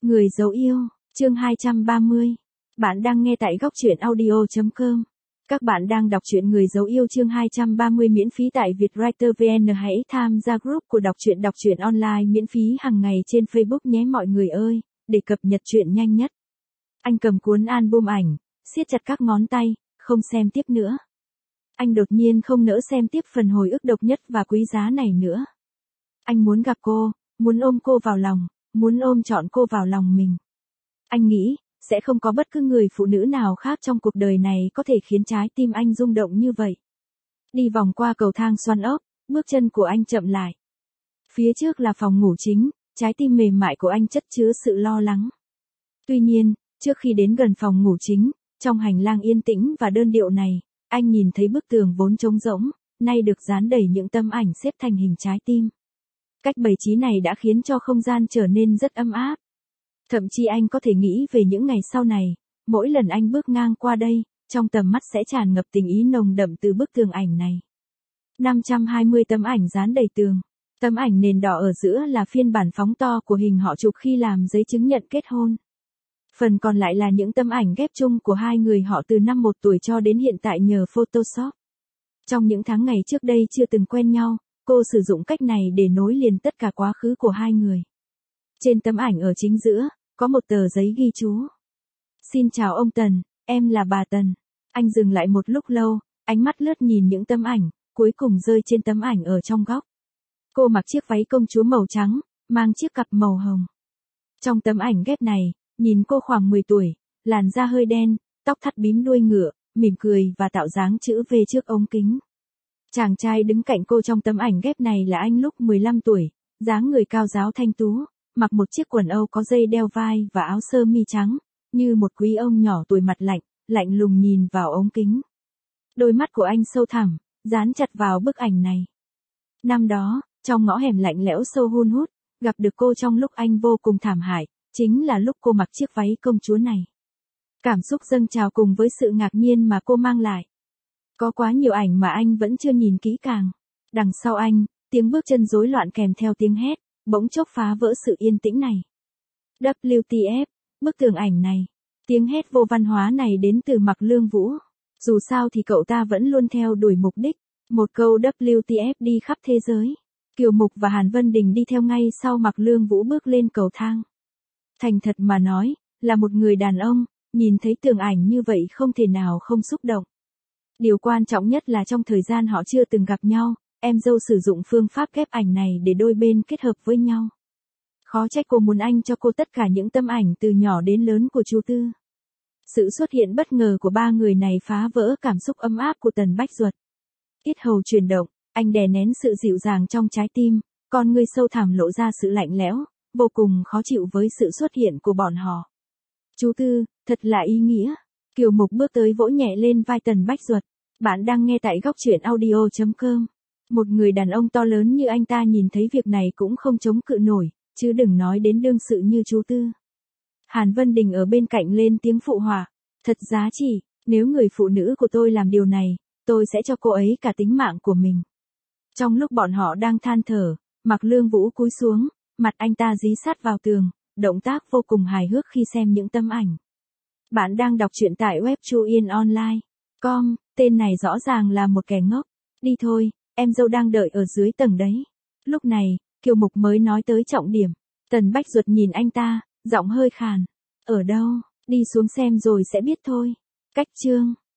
Người dấu yêu, chương 230. Bạn đang nghe tại góc truyện audio.com. Các bạn đang đọc truyện Người dấu yêu chương 230 miễn phí tại Vietwriter VN. Hãy tham gia group của đọc truyện online miễn phí hàng ngày trên Facebook nhé mọi người ơi, để cập nhật truyện nhanh nhất. Anh cầm cuốn album ảnh, siết chặt các ngón tay, không xem tiếp nữa. Anh đột nhiên không nỡ xem tiếp phần hồi ức độc nhất và quý giá này nữa. Anh muốn gặp cô, muốn ôm cô vào lòng, muốn ôm trọn cô vào lòng mình. Anh nghĩ, sẽ không có bất cứ người phụ nữ nào khác trong cuộc đời này có thể khiến trái tim anh rung động như vậy. Đi vòng qua cầu thang xoắn ốc, bước chân của anh chậm lại. Phía trước là phòng ngủ chính, trái tim mềm mại của anh chất chứa sự lo lắng. Tuy nhiên, trước khi đến gần phòng ngủ chính, trong hành lang yên tĩnh và đơn điệu này, anh nhìn thấy bức tường vốn trống rỗng, nay được dán đầy những tấm ảnh xếp thành hình trái tim. Cách bày trí này đã khiến cho không gian trở nên rất ấm áp. Thậm chí anh có thể nghĩ về những ngày sau này, mỗi lần anh bước ngang qua đây, trong tầm mắt sẽ tràn ngập tình ý nồng đậm từ bức tường ảnh này. 520 tấm ảnh dán đầy tường. Tấm ảnh nền đỏ ở giữa là phiên bản phóng to của hình họ chụp khi làm giấy chứng nhận kết hôn. Phần còn lại là những tấm ảnh ghép chung của hai người họ từ năm 1 tuổi cho đến hiện tại nhờ Photoshop. Trong những tháng ngày trước đây chưa từng quen nhau, cô sử dụng cách này để nối liền tất cả quá khứ của hai người. Trên tấm ảnh ở chính giữa, có một tờ giấy ghi chú. Xin chào ông Tần, em là bà Tần. Anh dừng lại một lúc lâu, ánh mắt lướt nhìn những tấm ảnh, cuối cùng rơi trên tấm ảnh ở trong góc. Cô mặc chiếc váy công chúa màu trắng, mang chiếc cặp màu hồng. Trong tấm ảnh ghép này, nhìn cô khoảng 10 tuổi, làn da hơi đen, tóc thắt bím đuôi ngựa, mỉm cười và tạo dáng chữ V trước ống kính. Chàng trai đứng cạnh cô trong tấm ảnh ghép này là anh lúc 15 tuổi, dáng người cao ráo thanh tú, mặc một chiếc quần âu có dây đeo vai và áo sơ mi trắng, như một quý ông nhỏ tuổi mặt lạnh lùng nhìn vào ống kính. Đôi mắt của anh sâu thẳm, dán chặt vào bức ảnh này. Năm đó, trong ngõ hẻm lạnh lẽo sâu hun hút, gặp được cô trong lúc anh vô cùng thảm hại, chính là lúc cô mặc chiếc váy công chúa này. Cảm xúc dâng trào cùng với sự ngạc nhiên mà cô mang lại. Có quá nhiều ảnh mà anh vẫn chưa nhìn kỹ càng. Đằng sau anh, tiếng bước chân rối loạn kèm theo tiếng hét, bỗng chốc phá vỡ sự yên tĩnh này. WTF, bức tường ảnh này. Tiếng hét vô văn hóa này đến từ Mạc Lương Vũ. Dù sao thì cậu ta vẫn luôn theo đuổi mục đích. Một câu WTF đi khắp thế giới. Kiều Mục và Hàn Vân Đình đi theo ngay sau Mạc Lương Vũ bước lên cầu thang. Thành thật mà nói, là một người đàn ông, nhìn thấy tường ảnh như vậy không thể nào không xúc động. Điều quan trọng nhất là trong thời gian họ chưa từng gặp nhau, em dâu sử dụng phương pháp ghép ảnh này để đôi bên kết hợp với nhau. Khó trách cô muốn anh cho cô tất cả những tấm ảnh từ nhỏ đến lớn của chú Tư. Sự xuất hiện bất ngờ của ba người này phá vỡ cảm xúc ấm áp của Tần Bách Duật. Yết hầu chuyển động, anh đè nén sự dịu dàng trong trái tim, con người sâu thẳm lộ ra sự lạnh lẽo, vô cùng khó chịu với sự xuất hiện của bọn họ. Chú Tư, thật là ý nghĩa. Kiều Mục bước tới vỗ nhẹ lên vai Tần Bách Duật. Bạn đang nghe tại góc truyện audio.com. Một người đàn ông to lớn như anh ta nhìn thấy việc này cũng không chống cự nổi, chứ đừng nói đến đương sự như chú Tư. Hàn Vân Đình ở bên cạnh lên tiếng phụ họa. Thật giá trị, nếu người phụ nữ của tôi làm điều này, tôi sẽ cho cô ấy cả tính mạng của mình. Trong lúc bọn họ đang than thở, Mạc Lương Vũ cúi xuống, mặt anh ta dí sát vào tường, động tác vô cùng hài hước khi xem những tấm ảnh. Bạn đang đọc truyện tại web chuyenonline.com, tên này rõ ràng là một kẻ ngốc. Đi thôi, em dâu đang đợi ở dưới tầng đấy. Lúc này, Kiều Mục mới nói tới trọng điểm. Tần Bách Duật nhìn anh ta, giọng hơi khàn. Ở đâu, đi xuống xem rồi sẽ biết thôi. Cách chương.